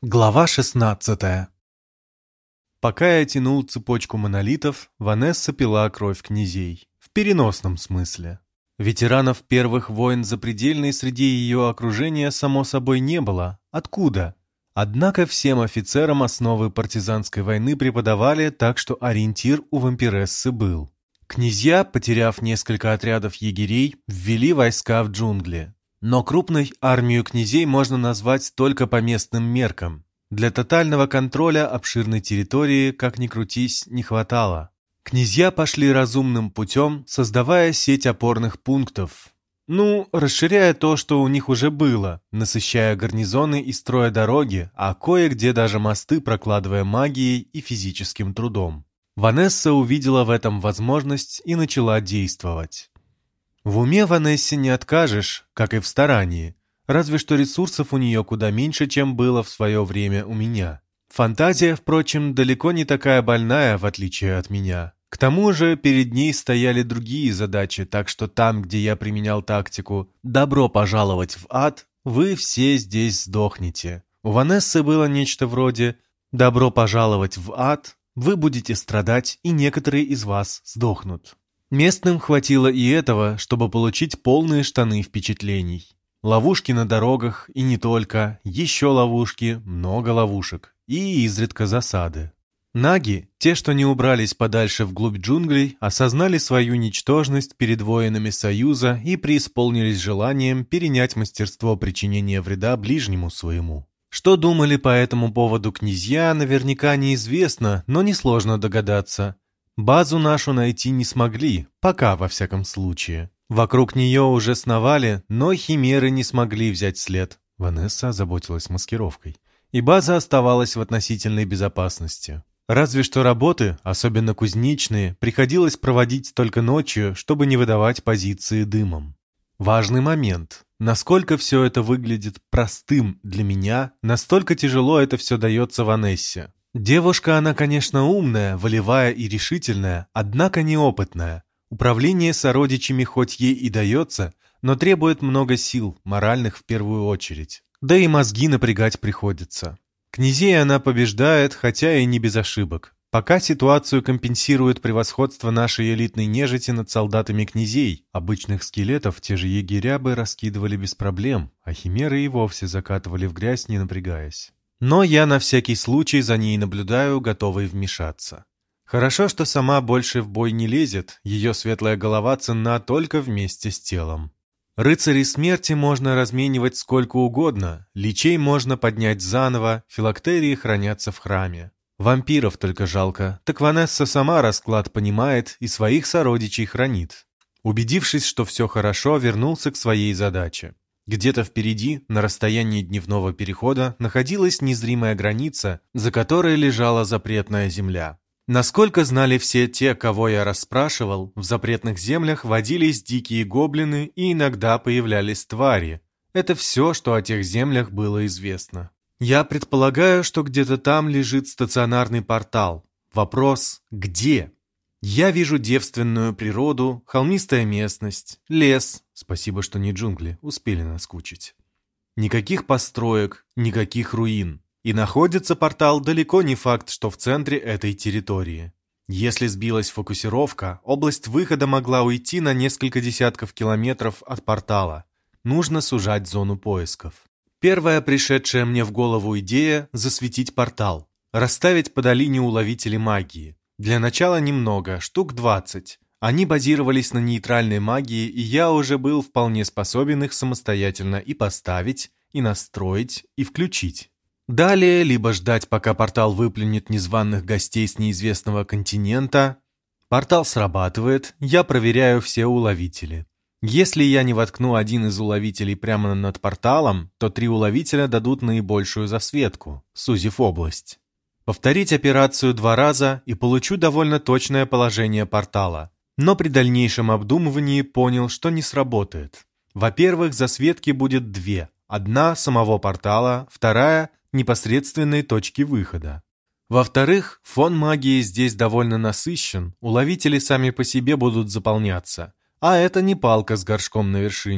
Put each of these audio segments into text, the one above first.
Глава 16. Пока я тянул цепочку монолитов, Ванесса пила кровь князей. В переносном смысле. Ветеранов первых войн запредельной среди ее окружения, само собой, не было. Откуда? Однако всем офицерам основы партизанской войны преподавали, так что ориентир у вампирессы был. Князья, потеряв несколько отрядов егерей, ввели войска в джунгли. Но крупной армию князей можно назвать только по местным меркам. Для тотального контроля обширной территории, как ни крутись, не хватало. Князья пошли разумным путем, создавая сеть опорных пунктов. Расширяя то, что у них уже было, насыщая гарнизоны и строя дороги, а кое-где даже мосты прокладывая магией и физическим трудом. Ванесса увидела в этом возможность и начала действовать. В уме Ванессе не откажешь, как и в старании, разве что ресурсов у нее куда меньше, чем было в свое время у меня. Фантазия, впрочем, далеко не такая больная, в отличие от меня. К тому же перед ней стояли другие задачи, так что там, где я применял тактику «добро пожаловать в ад», вы все здесь сдохнете. У Ванессы было нечто вроде «добро пожаловать в ад», вы будете страдать, и некоторые из вас сдохнут. Местным хватило и этого, чтобы получить полные штаны впечатлений. Ловушки на дорогах, и не только, еще ловушки, много ловушек, и изредка засады. Наги, те, что не убрались подальше вглубь джунглей, осознали свою ничтожность перед воинами Союза и преисполнились желанием перенять мастерство причинения вреда ближнему своему. Что думали по этому поводу князья, наверняка неизвестно, но несложно догадаться. Базу нашу найти не смогли, пока во всяком случае. Вокруг нее уже сновали, но химеры не смогли взять след. Ванесса озаботилась маскировкой. И база оставалась в относительной безопасности. Разве что работы, особенно кузнечные, приходилось проводить только ночью, чтобы не выдавать позиции дымом. Важный момент. Насколько все это выглядит простым для меня, настолько тяжело это все дается Ванессе. Девушка она, конечно, умная, волевая и решительная, однако неопытная. Управление сородичами хоть ей и дается, но требует много сил, моральных в первую очередь. Да и мозги напрягать приходится. Князей она побеждает, хотя и не без ошибок. Пока ситуацию компенсирует превосходство нашей элитной нежити над солдатами князей. Обычных скелетов те же егеря бы раскидывали без проблем, а химеры и вовсе закатывали в грязь, не напрягаясь. Но я на всякий случай за ней наблюдаю, готовый вмешаться. Хорошо, что сама больше в бой не лезет, ее светлая голова ценна только вместе с телом. Рыцарей смерти можно разменивать сколько угодно, личей можно поднять заново, филактерии хранятся в храме. Вампиров только жалко, так Ванесса сама расклад понимает и своих сородичей хранит. Убедившись, что все хорошо, вернулся к своей задаче. Где-то впереди, на расстоянии дневного перехода, находилась незримая граница, за которой лежала запретная земля. Насколько знали все те, кого я расспрашивал, в запретных землях водились дикие гоблины и иногда появлялись твари. Это все, что о тех землях было известно. Я предполагаю, что где-то там лежит стационарный портал. Вопрос – где? Я вижу девственную природу, холмистая местность, лес. Спасибо, что не джунгли, успели наскучить. Никаких построек, никаких руин. И находится портал далеко не факт, что в центре этой территории. Если сбилась фокусировка, область выхода могла уйти на несколько десятков километров от портала. Нужно сужать зону поисков. Первая пришедшая мне в голову идея – засветить портал. Расставить по долине уловители магии. Для начала немного, штук 20. Они базировались на нейтральной магии, и я уже был вполне способен их самостоятельно и поставить, и настроить, и включить. Далее либо ждать, пока портал выплюнет незваных гостей с неизвестного континента. Портал срабатывает, я проверяю все уловители. Если я не воткну один из уловителей прямо над порталом, то 3 уловителя дадут наибольшую засветку, сузив область. Повторить операцию 2 раза и получу довольно точное положение портала. Но при дальнейшем обдумывании понял, что не сработает. Во-первых, засветки будет 2. Одна самого портала, вторая непосредственной точки выхода. Во-вторых, фон магии здесь довольно насыщен, уловители сами по себе будут заполняться. А это не палка с горшком на вершине.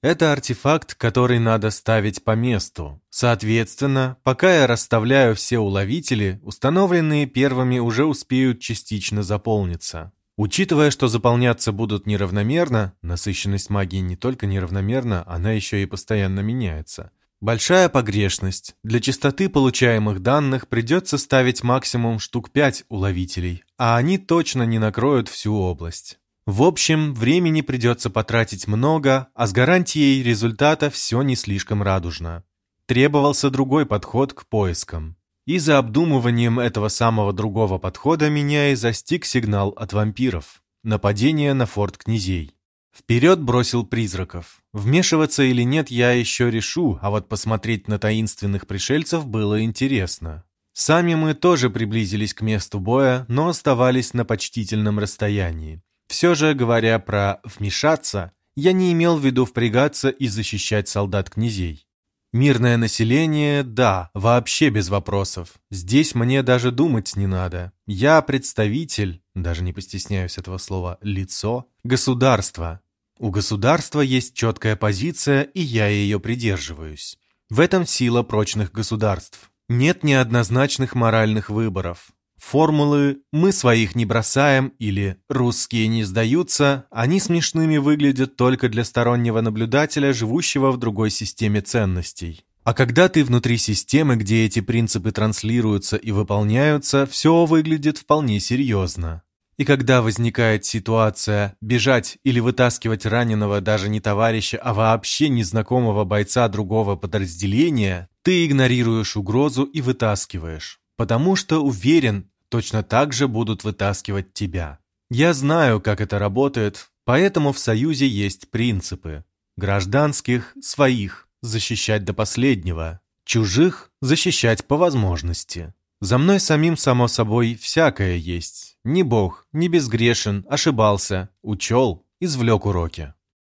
Это артефакт, который надо ставить по месту. Соответственно, пока я расставляю все уловители, установленные первыми уже успеют частично заполниться. Учитывая, что заполняться будут неравномерно, насыщенность магии не только неравномерна, она еще и постоянно меняется. Большая погрешность. Для частоты получаемых данных придется ставить максимум штук 5 уловителей, а они точно не накроют всю область. В общем, времени придется потратить много, а с гарантией результата все не слишком радужно. Требовался другой подход к поискам. И за обдумыванием этого самого другого подхода меня и застиг сигнал от вампиров. Нападение на форт князей. Вперед бросил призраков. Вмешиваться или нет я еще решу, а вот посмотреть на таинственных пришельцев было интересно. Сами мы тоже приблизились к месту боя, но оставались на почтительном расстоянии. Все же, говоря про «вмешаться», я не имел в виду впрягаться и защищать солдат князей. Мирное население, да, вообще без вопросов. Здесь мне даже думать не надо. Я представитель, даже не постесняюсь этого слова, лицо, государства. У государства есть четкая позиция, и я ее придерживаюсь. В этом сила прочных государств. Нет неоднозначных моральных выборов. Формулы «мы своих не бросаем» или «русские не сдаются» они смешными выглядят только для стороннего наблюдателя, живущего в другой системе ценностей. А когда ты внутри системы, где эти принципы транслируются и выполняются, все выглядит вполне серьезно. И когда возникает ситуация бежать или вытаскивать раненого даже не товарища, а вообще незнакомого бойца другого подразделения, ты игнорируешь угрозу и вытаскиваешь. Потому что уверен, точно так же будут вытаскивать тебя. Я знаю, как это работает, поэтому в Союзе есть принципы. Гражданских, своих, защищать до последнего. Чужих защищать по возможности. За мной самим, само собой, всякое есть. Не бог, не безгрешен, ошибался, учел, извлек уроки.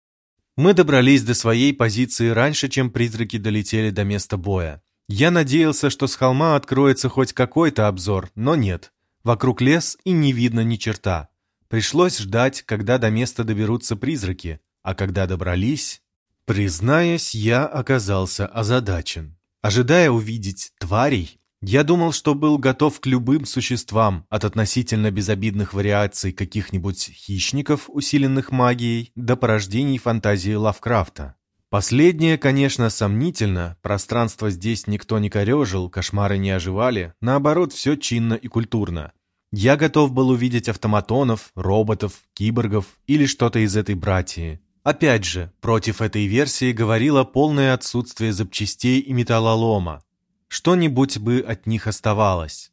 Мы добрались до своей позиции раньше, чем призраки долетели до места боя. Я надеялся, что с холма откроется хоть какой-то обзор, но нет. Вокруг лес и не видно ни черта. Пришлось ждать, когда до места доберутся призраки, а когда добрались... Признаюсь, я оказался озадачен. Ожидая увидеть тварей, я думал, что был готов к любым существам, от относительно безобидных вариаций каких-нибудь хищников, усиленных магией, до порождений фантазии Лавкрафта. Последнее, конечно, сомнительно, пространство здесь никто не корежил, кошмары не оживали, наоборот, все чинно и культурно. Я готов был увидеть автоматонов, роботов, киборгов или что-то из этой братьи. Опять же, против этой версии говорило полное отсутствие запчастей и металлолома. Что-нибудь бы от них оставалось.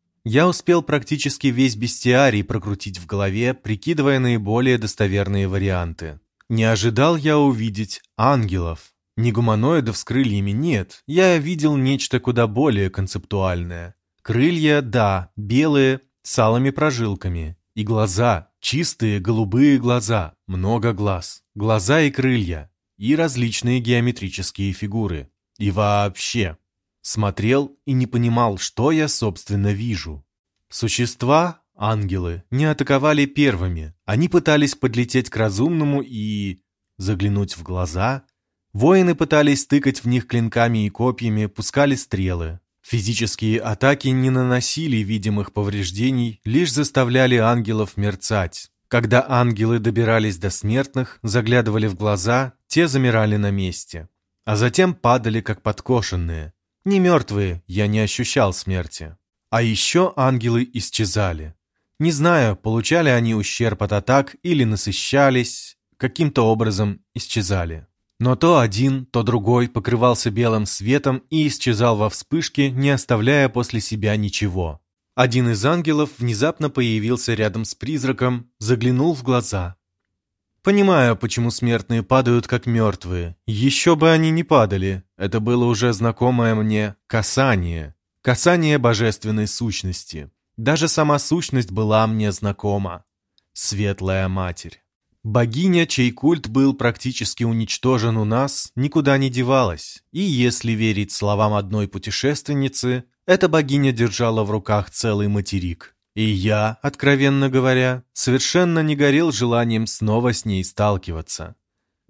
Я успел практически весь бестиарий прокрутить в голове, прикидывая наиболее достоверные варианты. Не ожидал я увидеть ангелов. Не гуманоидов с крыльями нет, я видел нечто куда более концептуальное. Крылья, да, белые, с алыми прожилками. И глаза, чистые голубые глаза, много глаз. Глаза и крылья, и различные геометрические фигуры. И вообще, смотрел и не понимал, что я, собственно, вижу. Существа, ангелы, не атаковали первыми. Они пытались подлететь к разумному и... заглянуть в глаза. Воины пытались тыкать в них клинками и копьями, пускали стрелы. Физические атаки не наносили видимых повреждений, лишь заставляли ангелов мерцать. Когда ангелы добирались до смертных, заглядывали в глаза, те замирали на месте. А затем падали как подкошенные. Не мертвые, я не ощущал смерти. А еще ангелы исчезали. Не знаю, получали они ущерб от атак или насыщались, каким-то образом исчезали. Но то один, то другой покрывался белым светом и исчезал во вспышке, не оставляя после себя ничего. Один из ангелов внезапно появился рядом с призраком, заглянул в глаза. Понимаю, почему смертные падают как мертвые. Еще бы они не падали. Это было уже знакомое мне касание. Касание божественной сущности. Даже сама сущность была мне знакома. Светлая Матерь. Богиня, чей культ был практически уничтожен у нас, никуда не девалась. И если верить словам одной путешественницы, эта богиня держала в руках целый материк. И я, откровенно говоря, совершенно не горел желанием снова с ней сталкиваться.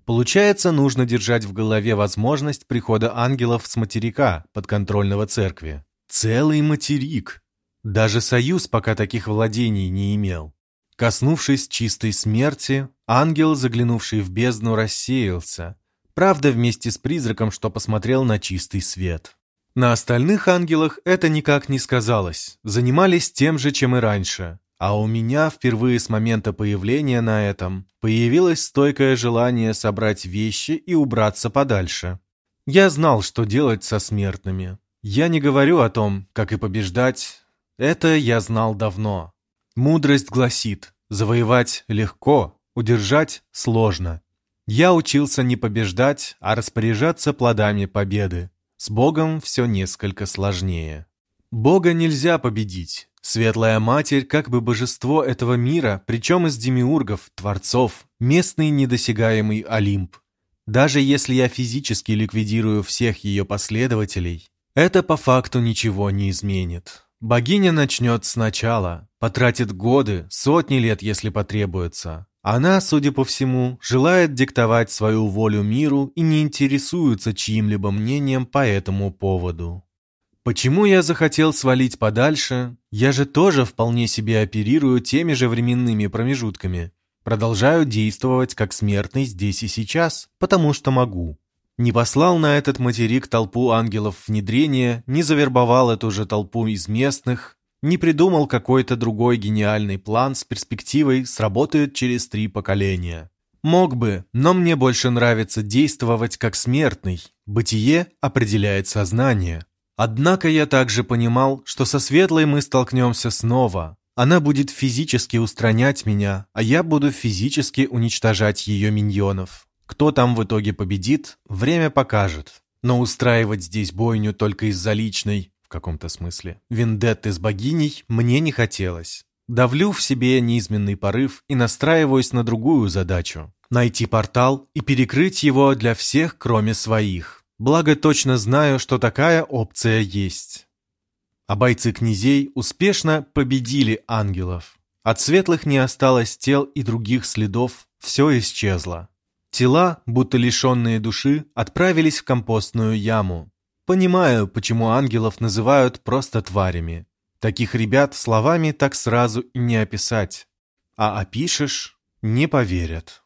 Получается, нужно держать в голове возможность прихода ангелов с материка, подконтрольного церкви. Целый материк! Даже Союз пока таких владений не имел. Коснувшись чистой смерти, ангел, заглянувший в бездну, рассеялся. Правда, вместе с призраком, что посмотрел на чистый свет. На остальных ангелах это никак не сказалось. Занимались тем же, чем и раньше. А у меня впервые с момента появления на этом появилось стойкое желание собрать вещи и убраться подальше. Я знал, что делать со смертными. Я не говорю о том, как и побеждать. Это я знал давно. Мудрость гласит: завоевать легко, удержать сложно. Я учился не побеждать, а распоряжаться плодами победы. С Богом все несколько сложнее. Бога нельзя победить. Светлая Матерь как бы божество этого мира, причем из демиургов, творцов, местный недосягаемый Олимп. Даже если я физически ликвидирую всех ее последователей, это по факту ничего не изменит. Богиня начнет сначала, потратит годы, сотни лет, если потребуется. Она, судя по всему, желает диктовать свою волю миру и не интересуется чьим-либо мнением по этому поводу. Почему я захотел свалить подальше? Я же тоже вполне себе оперирую теми же временными промежутками. Продолжаю действовать как смертный здесь и сейчас, потому что могу. Не послал на этот материк толпу ангелов внедрения, не завербовал эту же толпу из местных, не придумал какой-то другой гениальный план с перспективой сработает через 3 поколения. Мог бы, но мне больше нравится действовать как смертный. Бытие определяет сознание. Однако я также понимал, что со Светлой мы столкнемся снова. Она будет физически устранять меня, а я буду физически уничтожать ее миньонов. Кто там в итоге победит, время покажет. Но устраивать здесь бойню только из-за личной, в каком-то смысле, вендетты с богиней мне не хотелось. Давлю в себе неизменный порыв и настраиваюсь на другую задачу – найти портал и перекрыть его для всех, кроме своих. Благо точно знаю, что такая опция есть. А бойцы князей успешно победили ангелов. От светлых не осталось тел и других следов, все исчезло. Тела, будто лишенные души, отправились в компостную яму. Понимаю, почему ангелов называют просто тварями. Таких ребят словами так сразу и не описать. А опишешь – не поверят.